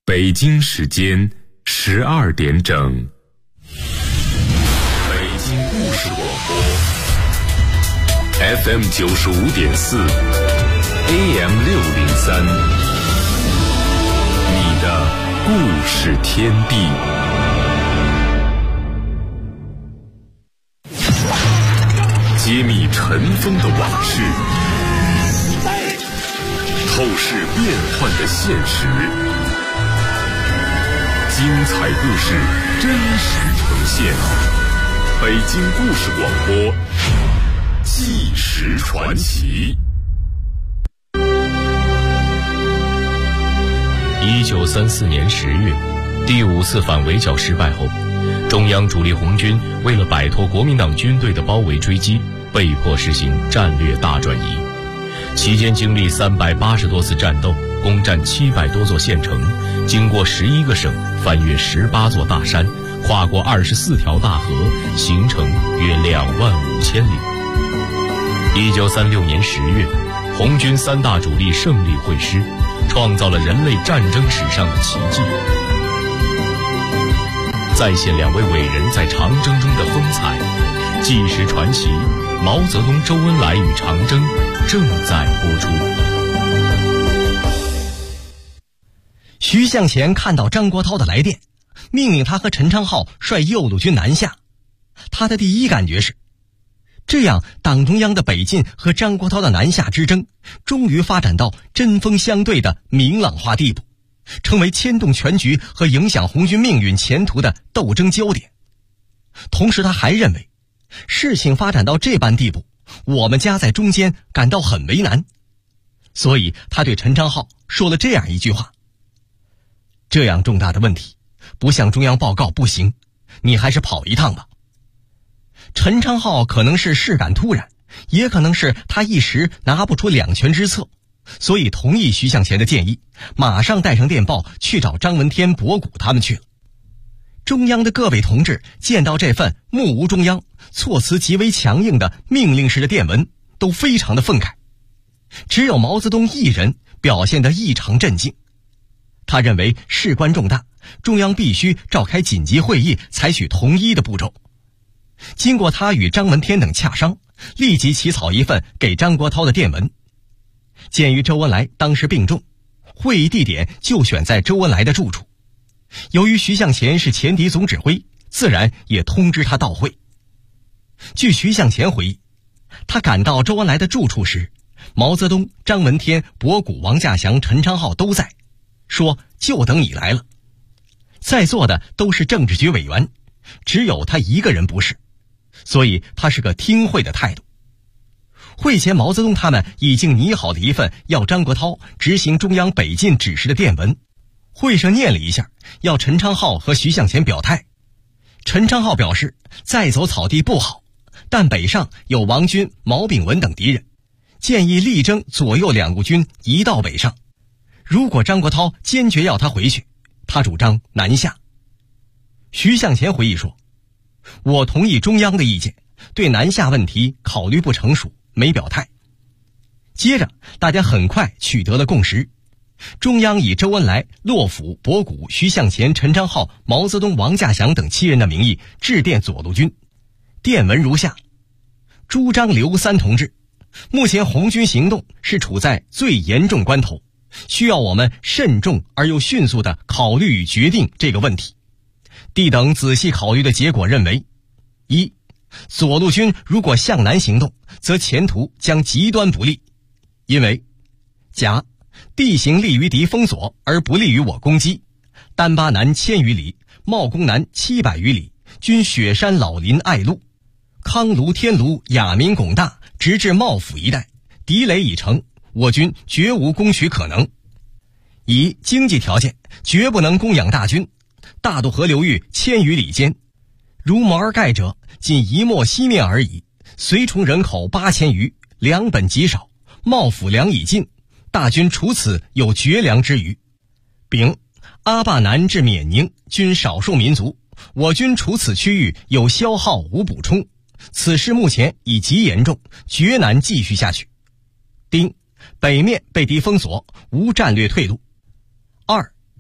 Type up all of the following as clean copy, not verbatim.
北京时间12点整，北京故事广播 FM 95.4 AM 603，你的故事天地。揭秘尘封的往事，透视变幻的现实，精彩故事真实呈现。北京故事广播，纪实传奇。 1934年10月，第5次反围剿失败后，中央主力红军为了摆脱国民党军队的包围追击，被迫实行战略大转移。期间经历380多次战斗，攻占700多座县城，经过11个省，翻越18座大山，跨过24条大河，行程约25000里。1936年10月，红军3大主力胜利会师，创造了人类战争史上的奇迹。再现2位伟人在长征中的风采，纪实传奇毛泽东、周恩来与长征正在播出。 徐向前看到张国焘的来电，命令他和陈昌浩率右路军南下。他的第一感觉是，这样党中央的北进和张国焘的南下之争终于发展到针锋相对的明朗化地步，成为牵动全局和影响红军命运前途的斗争焦点。同时他还认为，事情发展到这般地步，我们夹在中间感到很为难。所以他对陈昌浩说了这样一句话：这样重大的问题，不向中央报告不行，你还是跑一趟吧。陈昌浩可能是事感突然，也可能是他一时拿不出两全之策，所以同意徐向前的建议，马上带上电报去找张闻天、博古他们去了。中央的各位同志见到这份目无中央、措辞极为强硬的命令式的电文，都非常的愤慨。只有毛泽东一人表现得异常镇静。他认为事关重大，中央必须召开紧急会议，采取统一的步骤。经过他与张闻天等洽商，立即起草一份给张国焘的电文。鉴于周恩来当时病重，会议地点就选在周恩来的住处。由于徐向前是前敌总指挥，自然也通知他到会。据徐向前回忆，他赶到周恩来的住处时，毛泽东、张闻天、博古、王稼祥、陈昌浩都在，说就等你来了。在座的都是政治局委员，只有他一个人不是，所以他是个听会的态度。会前毛泽东他们已经拟好了一份要张国焘执行中央北进指示的电文，会上念了一下，要陈昌浩和徐向前表态。陈昌浩表示再走草地不好，但北上有王军、毛炳文等敌人，建议力争左右2路军一道北上。如果张国焘坚决要他回去，他主张南下。徐向前回忆说，我同意中央的意见，对南下问题考虑不成熟，没表态。接着大家很快取得了共识，中央以周恩来、骆甫、博古、徐向前、陈昌浩、毛泽东、王稼祥等7人的名义致电左路军。电文如下：朱张刘3同志，目前红军行动是处在最严重关头，需要我们慎重而又迅速地考虑与决定这个问题。D等仔细考虑的结果认为：1. 左路军如果向南行动，则前途将极端不利，因为甲地形利于敌封锁而不利于我攻击，丹巴南1000余里，茂功南700余里，均雪山老林隘路，康卢、天卢、雅民、巩大直至茂府一带，敌垒已成，我军绝无攻取可能。以经济条件绝不能供养大军，大渡河流域1000余里间，如毛而盖者仅一没西面而已，随从人口8000余，粮本极少，茂府粮已尽，大军除此有绝粮之余。丙阿坝南至缅宁均少数民族，我军除此区域有消耗无补充，此事目前已极严重，绝难继续下去。丁北面被敌封锁，无战略退路。2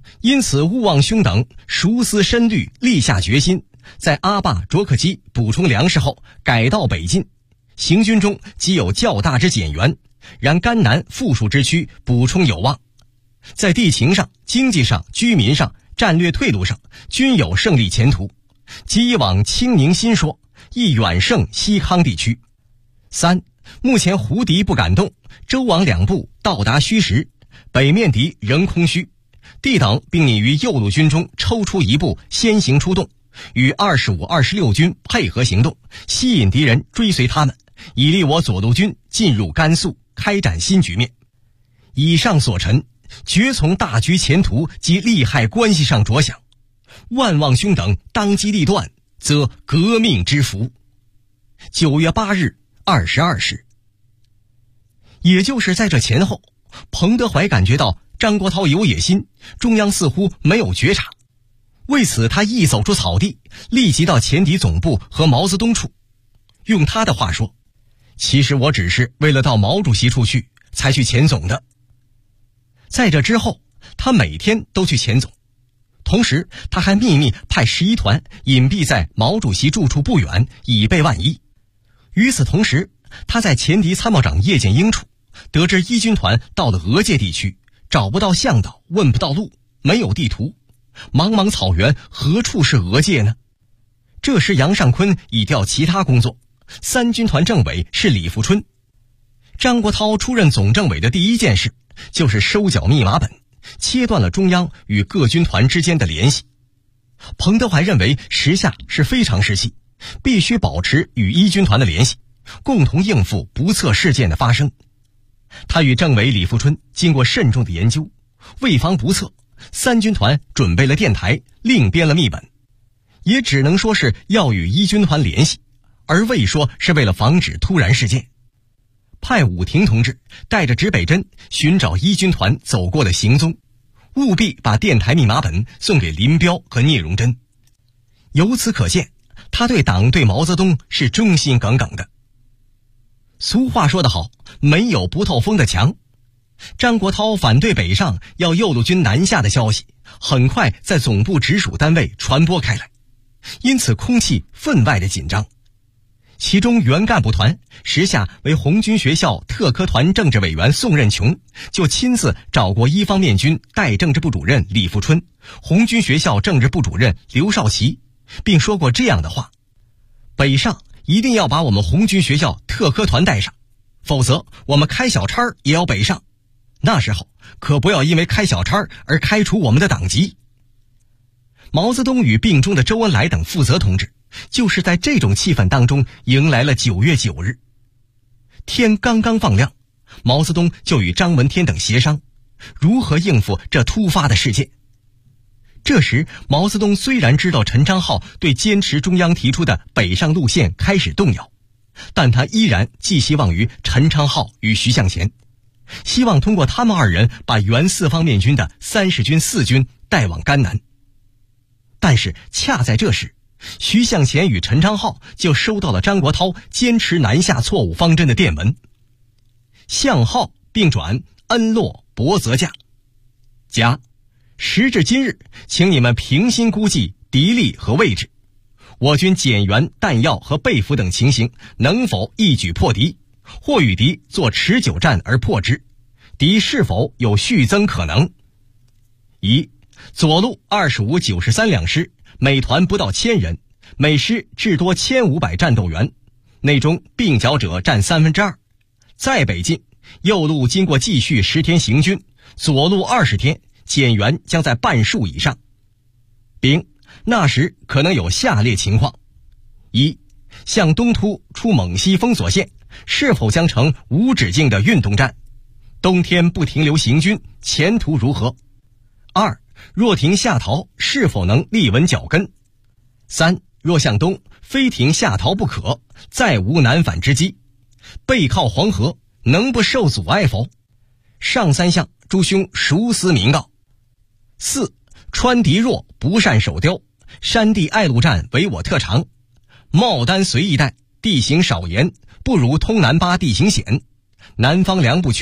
因此勿忘兄等熟思深虑，立下决心，在阿坝卓克基补充粮食后改道北进，行军中即有较大之减员，然甘南富庶之区补充有望。在地形上、经济上、居民上、战略退路上均有胜利前途，即往清宁新说，亦远胜西康地区。3. 目前胡敌不敢动，周王两部到达虚实，北面敌仍空虚，弟等并拟于右路军中抽出一部先行出动，与25、26军配合行动，吸引敌人追随他们，以利我左路军进入甘肃，开展新局面。以上所陈，绝从大局前途及利害关系上着想，万望兄等当机立断，则革命之福。9月8日22时。也就是在这前后，彭德怀感觉到张国焘有野心，中央似乎没有觉察。为此他一走出草地，立即到前敌总部和毛泽东处。用他的话说，其实我只是为了到毛主席处去才去前总的。在这之后，他每天都去前总，同时他还秘密派11团隐蔽在毛主席住处不远，以备万一。与此同时，他在前敌参谋长叶剑英处得知一军团到了俄界地区，找不到向导，问不到路，没有地图，茫茫草原何处是俄界呢？这时杨尚昆已调其他工作，3军团政委是李富春。张国焘出任总政委的第一件事就是收缴密码本，切断了中央与各军团之间的联系。彭德怀认为时下是非常时期，必须保持与一军团的联系，共同应付不测事件的发生。他与政委李富春经过慎重的研究，为防不测，3军团准备了电台，另编了密本，也只能说是要与一军团联系，而未说是为了防止突然事件。派武廷同志带着指北针寻找一军团走过的行踪，务必把电台密码本送给林彪和聂荣臻。由此可见，他对党对毛泽东是忠心耿耿的。俗话说得好，没有不透风的墙。张国焘反对北上，要右路军南下的消息很快在总部直属单位传播开来，因此空气分外的紧张。其中原干部团时下为红军学校特科团政治委员宋任穷就亲自找过一方面军代政治部主任李富春、红军学校政治部主任刘少奇，并说过这样的话：北上一定要把我们红军学校特科团带上，否则我们开小差也要北上，那时候可不要因为开小差而开除我们的党籍。毛泽东与病中的周恩来等负责同志就是在这种气氛当中迎来了9月9日。天刚刚放亮，毛泽东就与张闻天等协商如何应付这突发的事件。这时毛泽东虽然知道陈昌浩对坚持中央提出的北上路线开始动摇，但他依然寄希望于陈昌浩与徐向前，希望通过他们2人把原4方面军的30军4军带往甘南。但是恰在这时，徐向前与陈昌浩就收到了张国焘坚持南下错误方针的电文。向浩并转恩洛伯泽驾，甲，时至今日，请你们平心估计敌力和位置，我军减员、弹药和被俘等情形能否一举破敌，或与敌作持久战而破之，敌是否有续增可能。一，左路25、93两师，每团不到1000人，每师至多1500战斗员，内中并剿者占2/3。再北进，右路经过继续10天行军，左路20天，减员将在半数以上。丙，那时可能有下列情况：一，向东突出蒙西封锁线，是否将成无止境的运动战？冬天不停留行军，前途如何？二，若停下逃，是否能立稳脚跟？三，若向东，非停下逃不可，再无南返之机。背靠黄河，能不受阻碍否？上3项，诸兄熟思明告。四，川敌弱，不善守雕，山地隘路战为我特长。茂丹随意带，地形少严，不如通南巴地形险。南方粮不缺，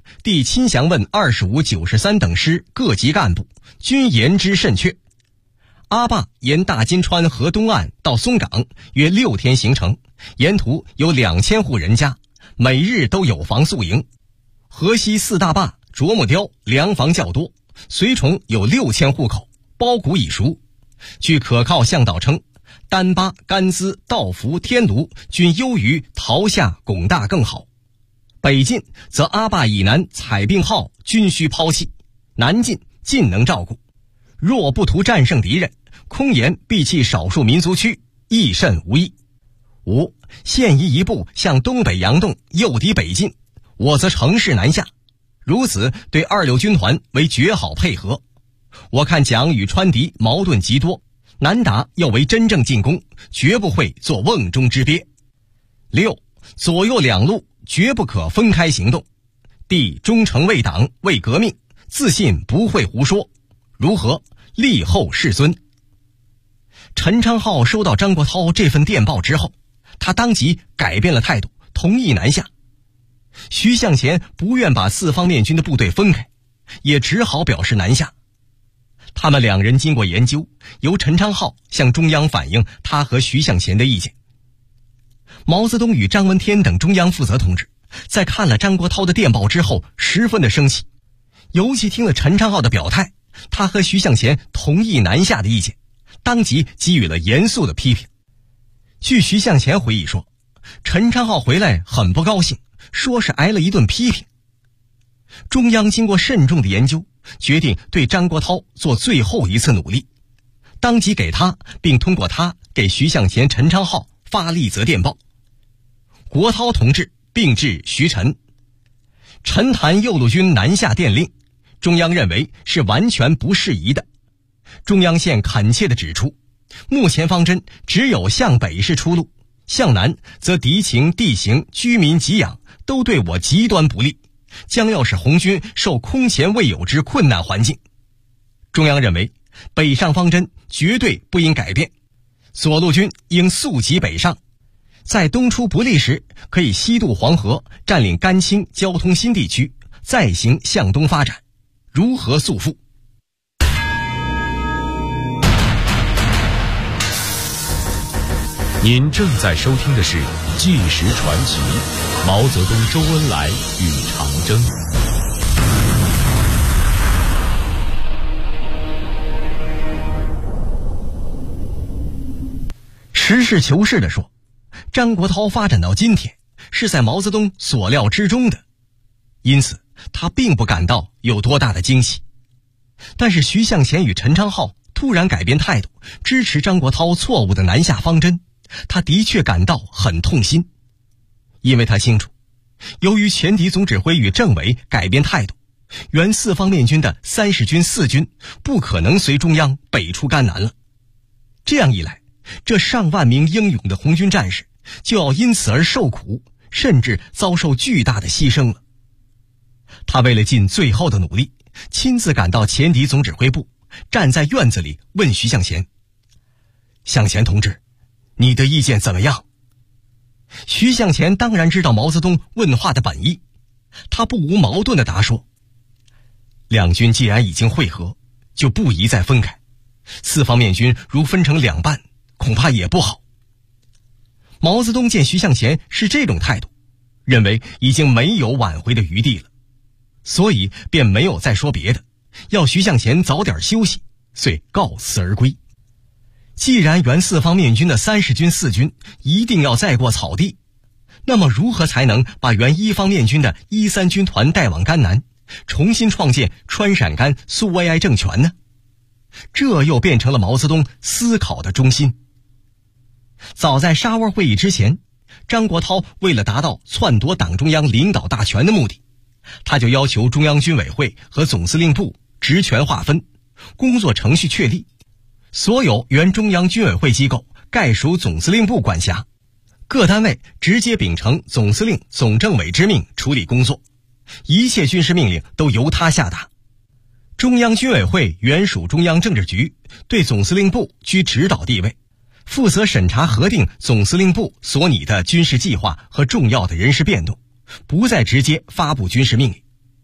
帝亲详问25、93等师各级干部，均言之甚确。阿坝沿大金川河东岸到松岗约6天行程，沿途有2000户人家，每日都有房宿营。河西4大坝啄木雕粮房较多，随虫有6000户口，包谷已熟。据可靠向导称，丹巴、甘孜、道孚、天炉均优于陶夏、巩大更好。北进则阿坝以南采并号均需抛弃，南进尽能照顾。若不图战胜敌人，空言必弃少数民族区，亦甚无益。5. 现移一部向东北佯动，诱敌北进，我则乘势南下，如此对26军团为绝好配合。我看蒋与川敌矛盾极多，南打要为真正进攻，绝不会做瓮中之鳖。6. 左右两路绝不可分开行动。帝忠诚为党为革命，自信不会胡说，如何？立后世尊。陈昌浩收到张国焘这份电报之后，他当即改变了态度，同意南下。徐向前不愿把4方面军的部队分开，也只好表示南下。他们2人经过研究，由陈昌浩向中央反映他和徐向前的意见。毛泽东与张闻天等中央负责同志在看了张国焘的电报之后十分的生气，尤其听了陈昌浩的表态，他和徐向前同意南下的意见，当即给予了严肃的批评。据徐向前回忆说，陈昌浩回来很不高兴，说是挨了一顿批评。中央经过慎重的研究，决定对张国焘做最后一次努力，当即给他，并通过他给徐向前、陈昌浩发了一则电报。国焘同志并致徐陈，陈谈右路军南下电令，中央认为是完全不适宜的。中央现恳切地指出，目前方针只有向北是出路，向南则敌情、地形、居民给养都对我极端不利，将要使红军受空前未有之困难环境。中央认为北上方针绝对不应改变，左路军应速疾北上，在东出不利时可以西渡黄河，占领甘青交通新地区，再行向东发展，如何速复？ 您正在收听的是《纪实传奇》，毛泽东、周恩来与长征。 实事求是地说，张国焘发展到今天是在毛泽东所料之中的，因此他并不感到有多大的惊喜。但是徐向前与陈昌浩突然改变态度，支持张国焘错误的南下方针，他的确感到很痛心。因为他清楚，由于前敌总指挥与政委改变态度，原4方面军的30军、4军不可能随中央北出甘南了。这样一来，这上万名英勇的红军战士就要因此而受苦，甚至遭受巨大的牺牲了。他为了尽最后的努力，亲自赶到前敌总指挥部，站在院子里问徐向前：向前同志，你的意见怎么样？徐向前当然知道毛泽东问话的本意，他不无矛盾地答说：两军既然已经会合，就不宜再分开，4方面军如分成2半，恐怕也不好。毛泽东见徐向前是这种态度，认为已经没有挽回的余地了，所以便没有再说别的，要徐向前早点休息，遂告辞而归。既然原4方面军的30军、4军一定要再过草地，那么如何才能把原1方面军的13军团带往甘南，重新创建川陕甘苏维埃政权呢？这又变成了毛泽东思考的中心。早在沙窝会议之前，张国焘为了达到篡夺党中央领导大权的目的，他就要求中央军委会和总司令部职权划分，工作程序确立，所有原中央军委会机构概属总司令部管辖，各单位直接秉承总司令、总政委之命处理工作，一切军事命令都由他下达。中央军委会原属中央政治局，对总司令部居指导地位，负责审查核定总司令部所拟的军事计划和重要的人事变动，不再直接发布军事命令。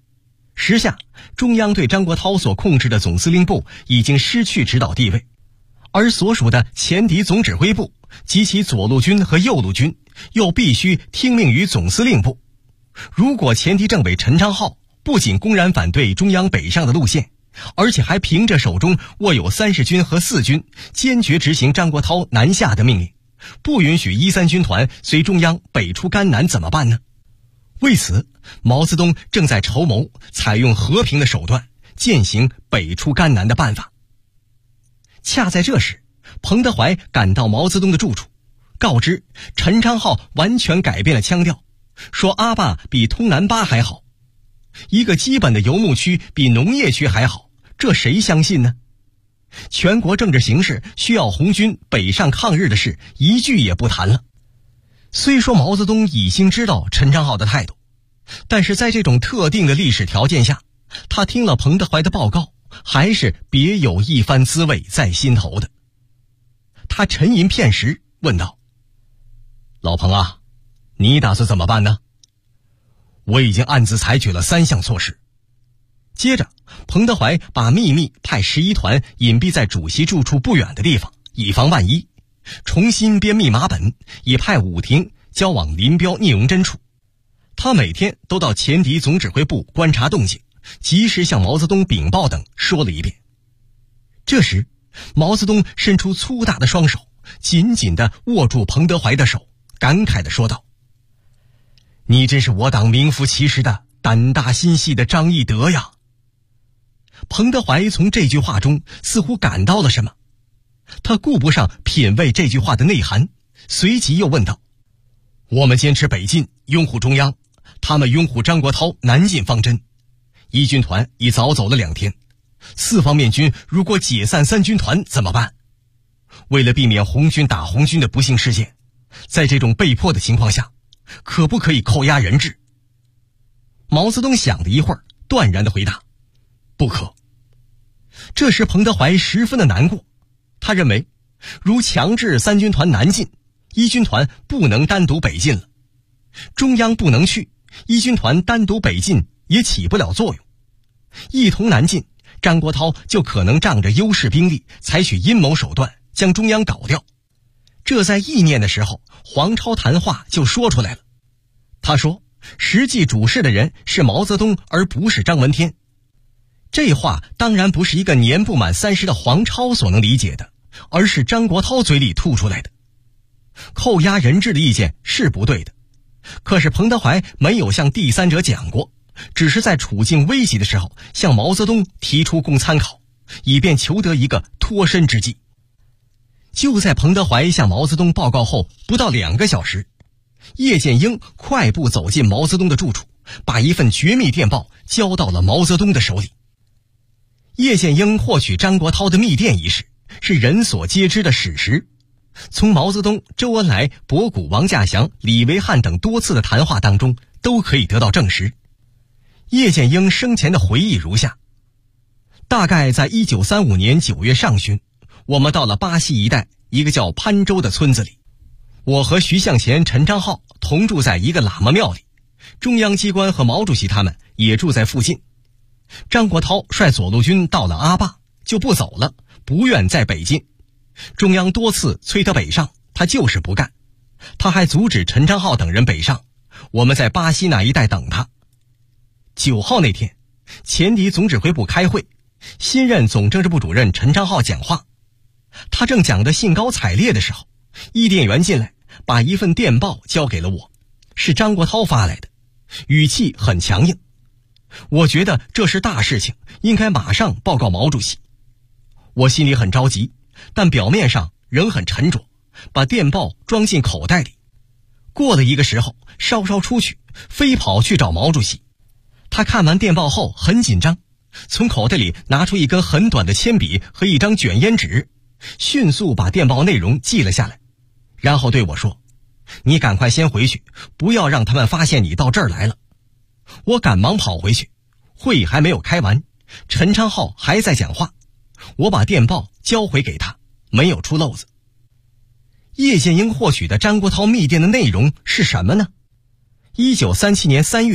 时下，中央对张国焘所控制的总司令部已经失去指导地位，而所属的前敌总指挥部及其左路军和右路军又必须听命于总司令部。如果前敌政委陈昌浩不仅公然反对中央北上的路线，而且还凭着手中握有30军和4军，坚决执行张国焘南下的命令，不允许1、3军团随中央北出甘南，怎么办呢？为此，毛泽东正在筹谋采用和平的手段践行北出甘南的办法。恰在这时，彭德怀赶到毛泽东的住处，告知陈昌浩完全改变了腔调，说阿坝比通南巴还好，一个基本的游牧区比农业区还好，这谁相信呢？全国政治形势需要红军北上抗日的事一句也不谈了。虽说毛泽东已经知道陈昌浩的态度，但是在这种特定的历史条件下，他听了彭德怀的报告，还是别有一番滋味在心头的。他沉吟片时问道：老彭啊，你打算怎么办呢？我已经暗自采取了3项措施。接着，彭德怀把秘密派11团隐蔽在主席住处不远的地方，以防万一，重新编密码本，也派武庭交往林彪、聂荣臻处。他每天都到前敌总指挥部观察动静，及时向毛泽东禀报等说了一遍。这时，毛泽东伸出粗大的双手，紧紧地握住彭德怀的手，感慨地说道：你真是我党名副其实的胆大心细的张翼德呀。彭德怀从这句话中似乎感到了什么，他顾不上品味这句话的内涵，随即又问道：我们坚持北进，拥护中央，他们拥护张国焘南进方针。1军团已早走了2天，4方面军如果解散3军团怎么办？为了避免红军打红军的不幸事件，在这种被迫的情况下，可不可以扣押人质？毛泽东想了一会儿，断然地回答：不可。这时彭德怀十分的难过，他认为如强制3军团南进，1军团不能单独北进了，中央不能去，1军团单独北进也起不了作用，一同南进，张国焘就可能仗着优势兵力，采取阴谋手段将中央搞掉。这在意念的时候，黄超谈话就说出来了。他说实际主事的人是毛泽东，而不是张闻天。这话当然不是一个年不满30的黄超所能理解的，而是张国焘嘴里吐出来的。扣押人质的意见是不对的，可是彭德怀没有向第三者讲过，只是在处境危急的时候向毛泽东提出供参考，以便求得一个脱身之计。就在彭德怀向毛泽东报告后不到2个小时，叶剑英快步走进毛泽东的住处，把一份绝密电报交到了毛泽东的手里。叶剑英获取张国焘的密电一事是人所皆知的史实，从毛泽东、周恩来、博古、王稼祥、李维汉等多次的谈话当中都可以得到证实。叶剑英生前的回忆如下：大概在1935年9月上旬，我们到了巴西一带一个叫潘州的村子里，我和徐向前、陈昌浩同住在一个喇嘛庙里，中央机关和毛主席他们也住在附近。张国焘率左路军到了阿坝就不走了，不愿再北进，中央多次催他北上，他就是不干。他还阻止陈昌浩等人北上，我们在巴西那一带等他。9号那天，前敌总指挥部开会，新任总政治部主任陈昌浩讲话，他正讲得兴高采烈的时候，伊甸员进来把一份电报交给了我，是张国焘发来的，语气很强硬。我觉得这是大事情，应该马上报告毛主席。我心里很着急，但表面上仍很沉着，把电报装进口袋里。过了一个时候，稍稍出去，飞跑去找毛主席。他看完电报后很紧张，从口袋里拿出一根很短的铅笔和一张卷烟纸，迅速把电报内容记了下来，然后对我说：你赶快先回去，不要让他们发现你到这儿来了。我赶忙跑回去，会议还没有开完，陈昌浩还在讲话，我把电报交回给他，没有出漏子。叶剑英获取的张国焘密电的内容是什么呢？1937年3月，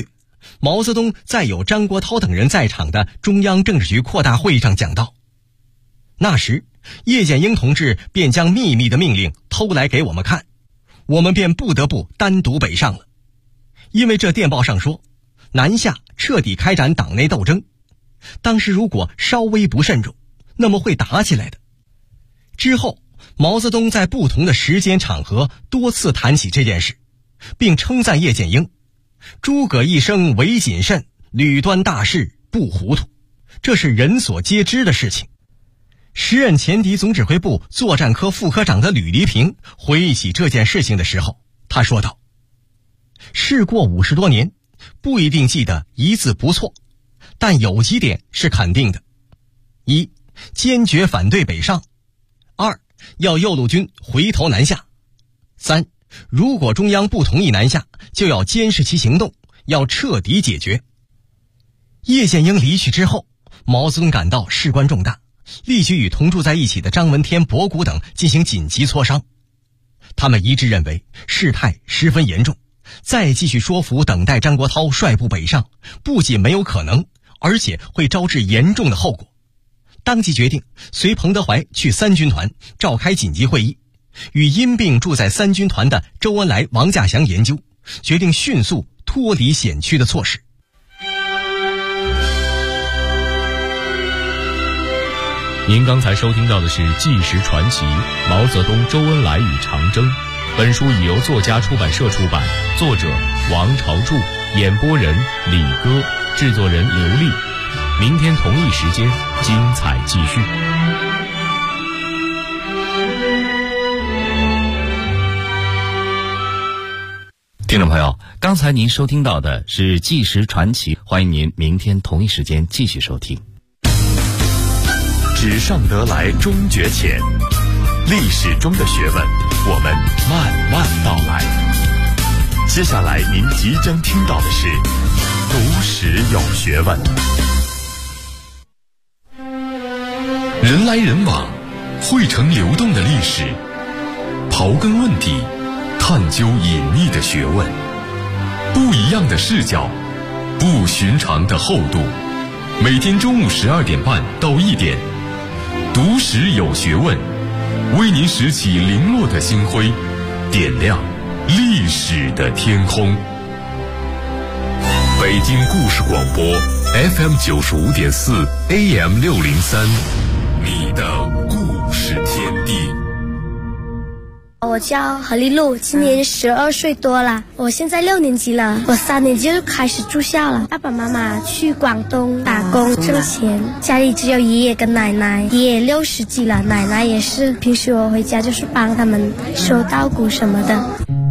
毛泽东在有张国焘等人在场的中央政治局扩大会议上讲到，那时叶剑英同志便将秘密的命令偷来给我们看，我们便不得不单独北上了。因为这电报上说，南下彻底开展党内斗争，当时如果稍微不慎重，那么会打起来的。之后毛泽东在不同的时间场合多次谈起这件事，并称赞叶剑英，诸葛一生唯谨慎，屡端大事不糊涂，这是人所皆知的事情。时任前敌总指挥部作战科副科长的吕黎平回忆起这件事情的时候，他说道，事过50多年，不一定记得一字不错，但有几点是肯定的：一，坚决反对北上；二，要右路军回头南下；三，如果中央不同意南下，就要监视其行动，要彻底解决。叶剑英离去之后，毛泽东感到事关重大，立即与同住在一起的张闻天、博古等进行紧急磋商。他们一致认为事态十分严重，再继续说服等待张国焘率部北上，不仅没有可能，而且会招致严重的后果。当即决定随彭德怀去三军团召开紧急会议，与因病住在三军团的周恩来、王稼祥研究，决定迅速脱离险区的措施。 您刚才收听到的是《纪实传奇：毛泽东、周恩来与长征》。本书已由作家出版社出版，作者王朝柱，演播人李歌，制作人刘丽。明天同一时间，精彩继续。 听众朋友，刚才您收听到的是《纪实传奇》，欢迎您明天同一时间继续收听。 纸上得来终觉浅，历史中的学问，我们慢慢道来。接下来您即将听到的是读史有学问。人来人往，汇成流动的历史，刨根问底，探究隐秘的学问，不一样的视角，不寻常的厚度。每天中午12点半到1点，读史有学问，为您拾起零落的星辉，点亮历史的天空。北京故事广播 FM 95.4 AM 603，你的故事天地。 我叫何丽露，今年12岁多了，我现在6年级了，我3年级就开始住校了。爸爸妈妈去广东打工挣钱，家里只有爷爷跟奶奶，爷爷60几了，奶奶也是，平时我回家就是帮他们收稻谷什么的。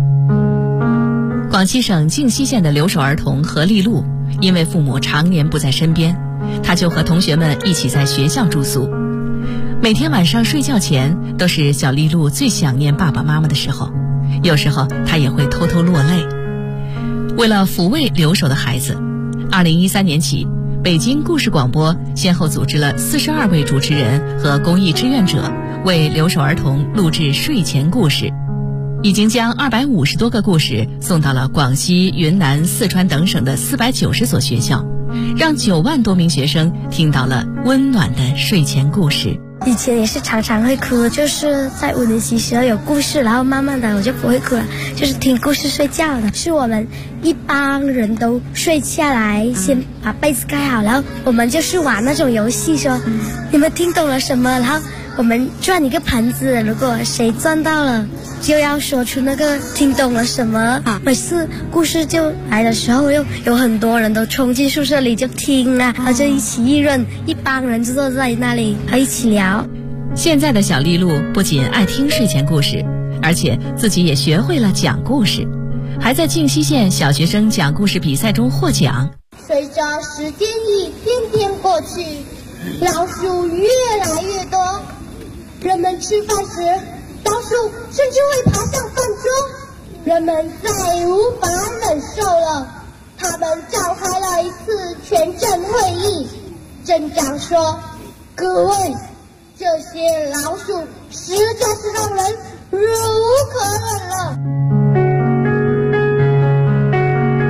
广西省靖西县的留守儿童何丽露，因为父母常年不在身边，她就和同学们一起在学校住宿。每天晚上睡觉前，都是小丽露最想念爸爸妈妈的时候，有时候她也会偷偷落泪。为了抚慰留守的孩子，2013年起，北京故事广播先后组织了42位主持人和公益志愿者，为留守儿童录制睡前故事，已经将250多个故事送到了广西、云南、四川等省的490所学校，让9万多名学生听到了温暖的睡前故事。 以前也是常常会哭，就是在5年级时候有故事，然后慢慢的我就不会哭了，就是听故事睡觉的。是我们一帮人都睡下来，先把被子盖好，然后我们就是玩那种游戏，说你们听懂了什么，然后我们转一个盘子，如果谁转到了就要说出那个听懂了什么。每次故事就来的时候，又有很多人都冲进宿舍里就听啊，然后就一起议论，一帮人就坐在那里还一起聊。 现在的小丽露不仅爱听睡前故事，而且自己也学会了讲故事，还在靖西县小学生讲故事比赛中获奖。 随着时间一天天过去，老鼠越来越多，人们吃饭时老鼠甚至会爬上饭桌，人们再无法忍受了，他们召开了一次全镇会议。镇长说：“各位，这些老鼠实在是让人忍无可忍了。” 听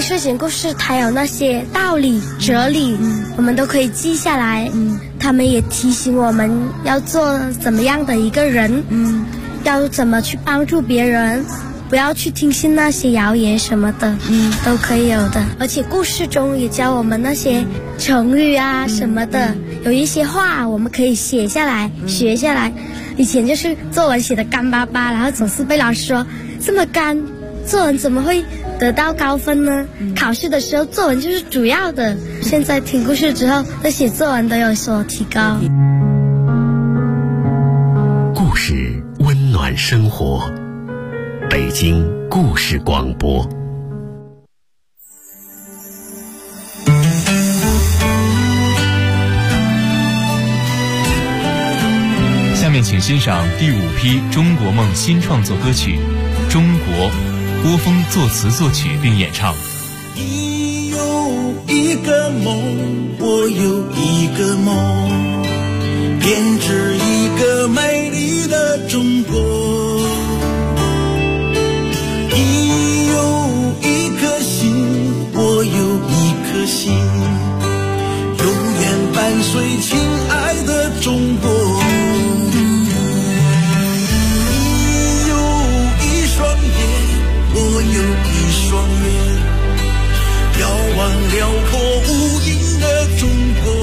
睡前故事，它有那些道理、哲理，我们都可以记下来。他们也提醒我们要做怎么样的一个人，要怎么去帮助别人，不要去听信那些谣言什么的，都可以有的。而且故事中也教我们那些成语啊什么的，有一些话我们可以写下来、学下来。以前就是作文写的干巴巴，然后总是被老师说这么干，作文怎么会得到高分呢？考试的时候作文就是主要的。现在听故事之后，对写作文都有所提高。 故事温暖生活，北京故事广播。 下面请欣赏第5批中国梦新创作歌曲《中国》，郭峰作词作曲并演唱。 你有一个梦，我有一个梦，编织一个美丽的中国。你有一颗心，我有一颗心，永远伴随亲爱的中国。我有一双眼，遥望辽阔无垠的中国。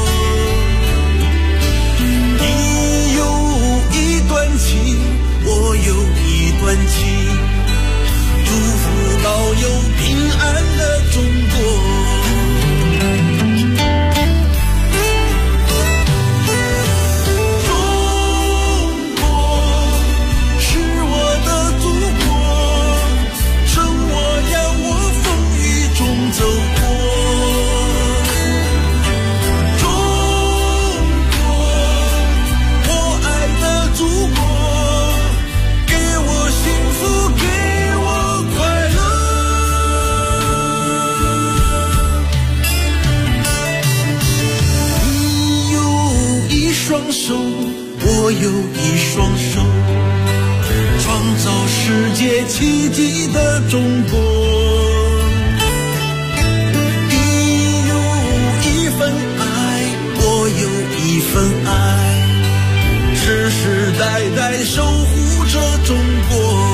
你有一段情，我有一段情，祝福保佑平安的中国。我有一双手，创造世界奇迹的中国。你有一份爱，我有一份爱，世世代代守护着中国。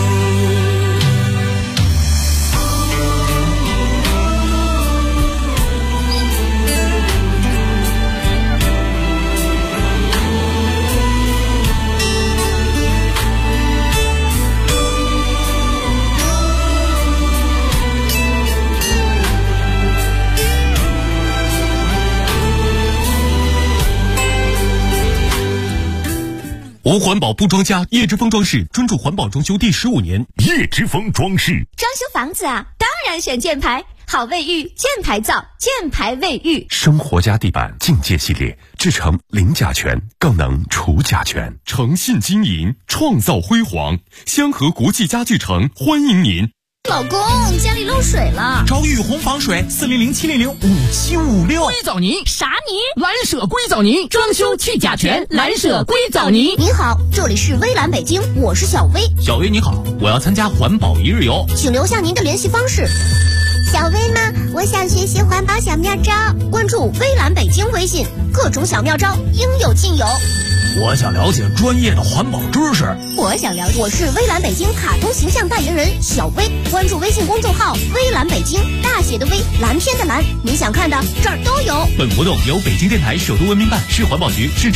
无环保不装家，叶之峰装饰专注环保装修第15年。 叶之峰装饰装修房子啊，当然选箭牌，好卫浴，箭牌造，箭牌卫浴。 生活家地板境界系列，制成零甲醛，更能除甲醛。 诚信经营，创造辉煌。香河国际家具城欢迎您。 老公，家里漏水了， 找雨虹防水400-700-5756。 硅藻泥？ 啥泥？ 蓝舍硅藻泥，装修去甲醛，蓝舍硅藻泥。 您好，这里是微蓝北京，我是小薇。 小薇你好，我要参加环保一日游， 请留下您的联系方式。小薇吗？我想学习环保小妙招，关注微蓝北京微信，各种小妙招应有尽有。 我想了解专业的环保知识。 我想了解，我是微蓝北京卡通形象代言人小薇，关注微信公众号微蓝北京，大写的微，蓝天的蓝，你想看的这儿都有。 本活动由北京电台首都文明办、市环保局、市